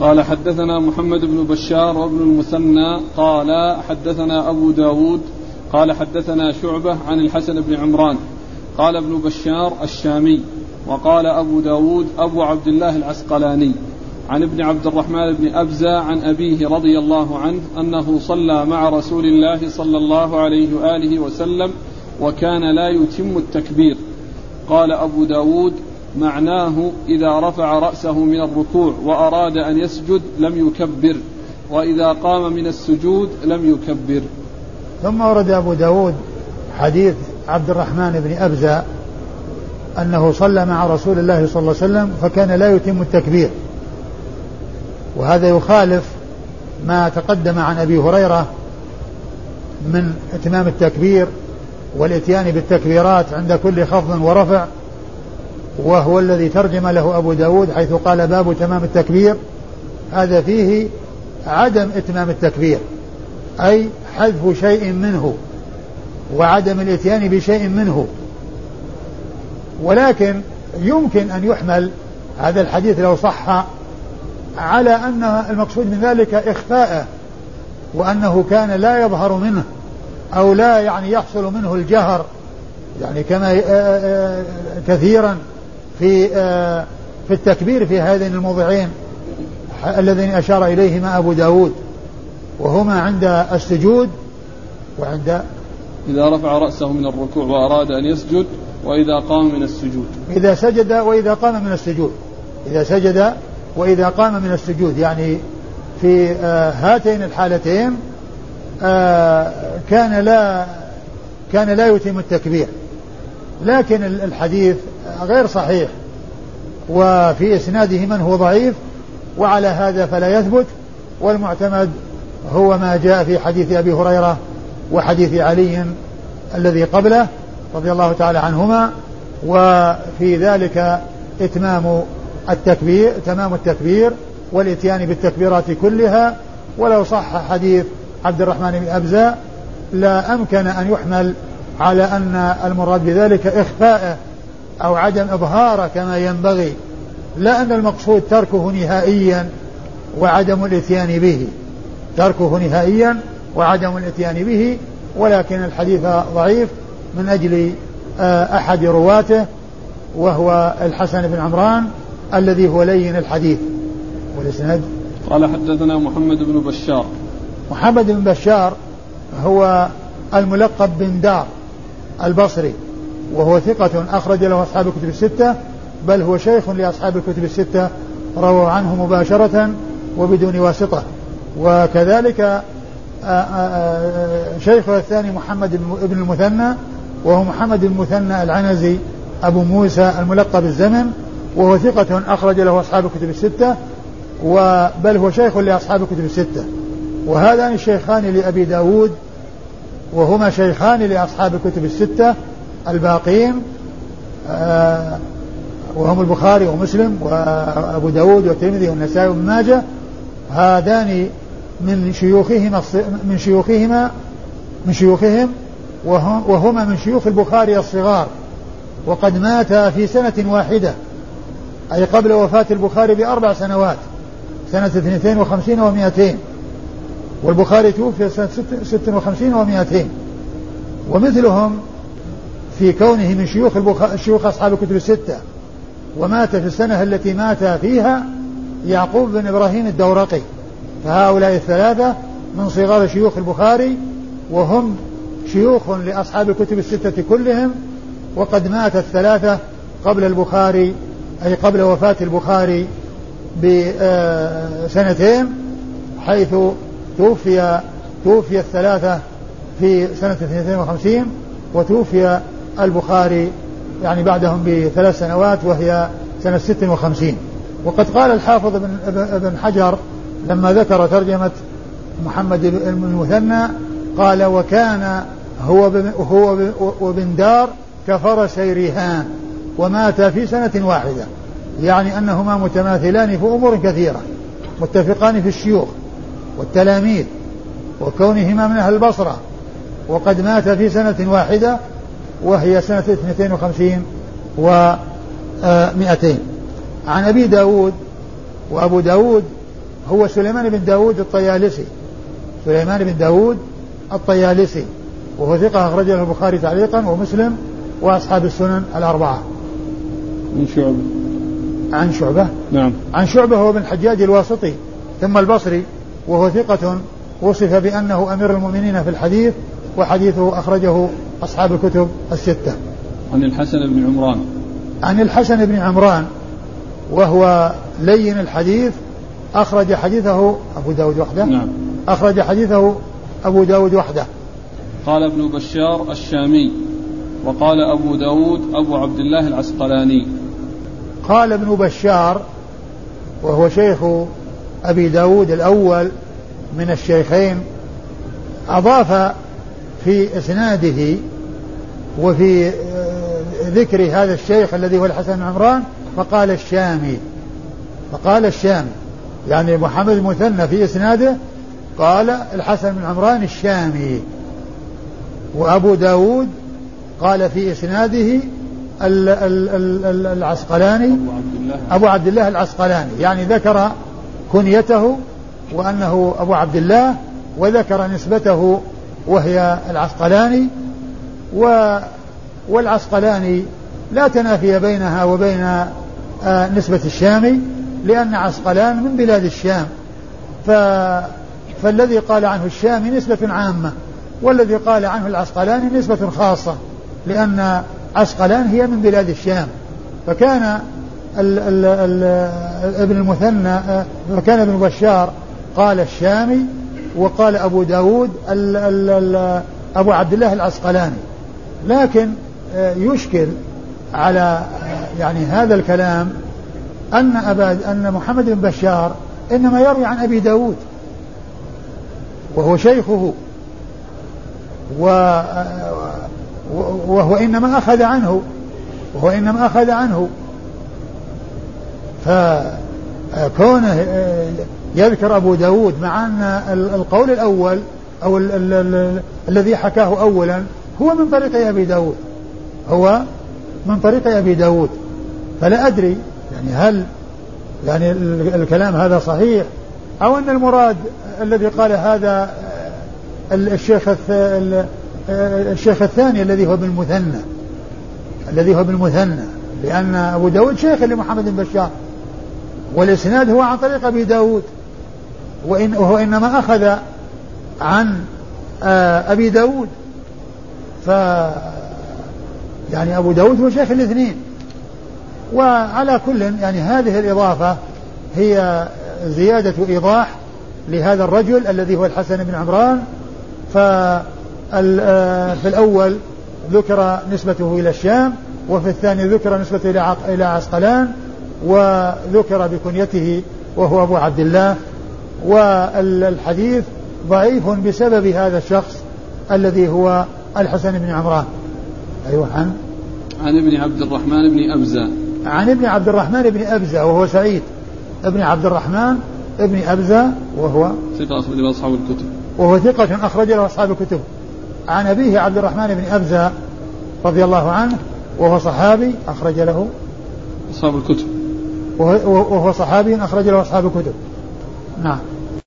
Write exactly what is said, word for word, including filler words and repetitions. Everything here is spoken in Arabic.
قال حدثنا محمد بن بشار وابن المثنى قال حدثنا أبو داود قال حدثنا شعبة عن الحسن بن عمران قال ابن بشار الشامي وقال أبو داود أبو عبد الله العسقلاني عن ابن عبد الرحمن بن أبزة عن أبيه رضي الله عنه أنه صلى مع رسول الله صلى الله عليه وآله وسلم وكان لا يتم التكبير. قال أبو داود معناه إذا رفع رأسه من الركوع وأراد أن يسجد لم يكبر وإذا قام من السجود لم يكبر. ثم ورد أبو داود حديث عبد الرحمن بن أبزة أنه صلى مع رسول الله صلى الله عليه وسلم فكان لا يتم التكبير، وهذا يخالف ما تقدم عن أبي هريرة من اتمام التكبير والاتيان بالتكبيرات عند كل خفض ورفع، وهو الذي ترجم له أبو داود حيث قال باب تمام التكبير. هذا فيه عدم اتمام التكبير، أي حذف شيء منه وعدم الاتيان بشيء منه. ولكن يمكن أن يحمل هذا الحديث لو صح على أن المقصود من ذلك إخفاءه، وأنه كان لا يظهر منه أو لا يعني يحصل منه الجهر، يعني كما كثيرا في في التكبير في هذين الموضعين الذين أشار إليهما أبو داود، وهما عند السجود وعند إذا رفع رأسه من الركوع وأراد أن يسجد وإذا قام من السجود. إذا سجد وإذا قام من السجود إذا سجد وإذا قام من السجود، يعني في آه هاتين الحالتين آه كان لا كان لا يتم التكبير. لكن الحديث غير صحيح وفي إسناده من هو ضعيف، وعلى هذا فلا يثبت، والمعتمد هو ما جاء في حديث أبي هريرة وحديث علي الذي قبله رضي الله تعالى عنهما، وفي ذلك إتمام التكبير تمام التكبير والإتيان بالتكبيرات كلها. ولو صح حديث عبد الرحمن بن أبزة لا أمكن أن يحمل على أن المراد بذلك إخفاءه أو عدم إظهاره كما ينبغي، لا أن المقصود تركه نهائيا وعدم الإتيان به تركه نهائيا وعدم الإتيان به ولكن الحديث ضعيف من أجل أحد رواته وهو الحسن بن عمران الذي هو لين الحديث. والإسناد قال حدثنا محمد بن بشار. محمد بن بشار هو الملقب بن دار البصري، وهو ثقة أخرج له أصحاب الكتب الستة، بل هو شيخ لأصحاب الكتب الستة، رووا عنه مباشرة وبدون واسطة. وكذلك شيخه الثاني محمد بن المثنى، وهو محمد بن المثنى العنزي أبو موسى الملقب الزمن، وهو ثقة أخرج له أصحاب الكتب الستة، بل هو شيخ لأصحاب الكتب الستة. وهذان الشيخان لأبي داود، وهما شيخان لأصحاب الكتب الستة الباقين، وهم البخاري ومسلم وأبو داود والترمذي والنسائي وابن ماجه. هذان من شيوخهما من شيوخهما من شيوخهم وهما من شيوخ البخاري الصغار، وقد مات في سنة واحدة، أي قبل وفاة البخاري بأربع سنوات، سنة اثنتين وخمسين ومائتين، والبخاري توفي سنة ست وخمسين ومائتين. ومثلهم في كونه من شيوخ شيوخ أصحاب الكتب الستة، ومات في السنة التي مات فيها يعقوب بن إبراهيم الدورقي. فهؤلاء الثلاثة من صغار شيوخ البخاري، وهم شيوخ لأصحاب الكتب الستة كلهم، وقد مات الثلاثة قبل البخاري، أي قبل وفاة البخاري بسنتين، حيث توفي توفي الثلاثة في سنة اثنتين وخمسين، وتوفي البخاري يعني بعدهم بثلاث سنوات وهي سنة ست وخمسين. وقد قال الحافظ ابن حجر لما ذكر ترجمة محمد بن المثنى قال: وكان هو هو وبن دار كفرسي ريهان، ومات في سنة واحدة، يعني أنهما متماثلان في أمور كثيرة، متفقان في الشيوخ والتلاميذ وكونهما من أهل البصرة، وقد مات في سنة واحدة وهي سنة اثنتين وخمسين ومائتين. عن أبي داود، وأبو داود هو سليمان بن داود الطيالسي، سليمان بن داود الطيالسي، وهو ثقة أخرج له البخاري تعليقا ومسلم وأصحاب السنن الأربعة. من شعبة عن شعبة نعم عن شعبة هو بن الحجاج الواسطي ثم البصري، وهو ثقة وصف بأنه أمير المؤمنين في الحديث، وحديثه أخرجه أصحاب الكتب الستة. عن الحسن بن عمران عن الحسن بن عمران وهو لين الحديث، أخرج حديثه أبو داود وحده نعم أخرج حديثه أبو داود وحده. قال ابن بشار الشامي وقال أبو داود أبو عبد الله العسقلاني. قال ابن بشار وهو شيخ أبي داود الأول من الشيخين، أضاف في إسناده وفي ذكر هذا الشيخ الذي هو الحسن بن عمران فقال الشامي، فقال الشامي يعني محمد المثنى في إسناده قال الحسن بن عمران الشامي، وأبو داود قال في إسناده العسقلاني أبو عبد الله العسقلاني، يعني ذكر كنيته وأنه أبو عبد الله، وذكر نسبته وهي العسقلاني، والعسقلاني لا تنافي بينها وبين نسبة الشامي، لأن عسقلان من بلاد الشام، فالذي قال عنه الشامي نسبة عامة، والذي قال عنه العسقلاني نسبة خاصة، لأن عسقلان هي من بلاد الشام. فكان ال ال ال ابن المثنى فكان ابن بشار قال الشامي، وقال أبو داود ال ال ال أبو عبد الله العسقلاني. لكن يشكل على يعني هذا الكلام أن أبا أن محمد بن بشار إنما يروي عن أبي داود وهو شيخه، وهو إنما أخذ عنه وهو إنما أخذ عنه فكونه يذكر أبو داود مع أن القول الأول أو ال ال ال الذي حكاه أولا هو من طريق أبي داود هو من طريق أبي داود فلا أدري يعني هل يعني الكلام هذا صحيح أو أن المراد الذي قال هذا الشيخ الشيخ الثاني الذي هو بالمثنى الذي هو بالمثنى لأن أبو داود شيخ لمحمد بن بشار، والإسناد هو عن طريق أبي داود، وإن وهو إنما أخذ عن أبي داود، ف يعني أبو داود هو شيخ الاثنين. وعلى كل يعني هذه الإضافة هي زيادة إيضاح لهذا الرجل الذي هو الحسن بن عمران. ففي الأول ذكر نسبته إلى الشام، وفي الثاني ذكر نسبته إلى عسقلان، وذكر بكنيته وهو أبو عبد الله. والحديث ضعيف بسبب هذا الشخص الذي هو الحسن بن عمران. أيوة. عن عن ابن عبد الرحمن بن أبزة عن ابن عبد الرحمن بن أبزة وهو سعيد ابن عبد الرحمن ابن أبزة وهو ثقة أخرج له أصحاب الكتب وهو ثقة أخرج له أصحاب الكتب. عن أبيه عبد الرحمن بن أبزة رضي الله عنه وهو صحابي أخرج له أصحاب الكتب وهو صحابي أخرج له أصحاب الكتب. نعم.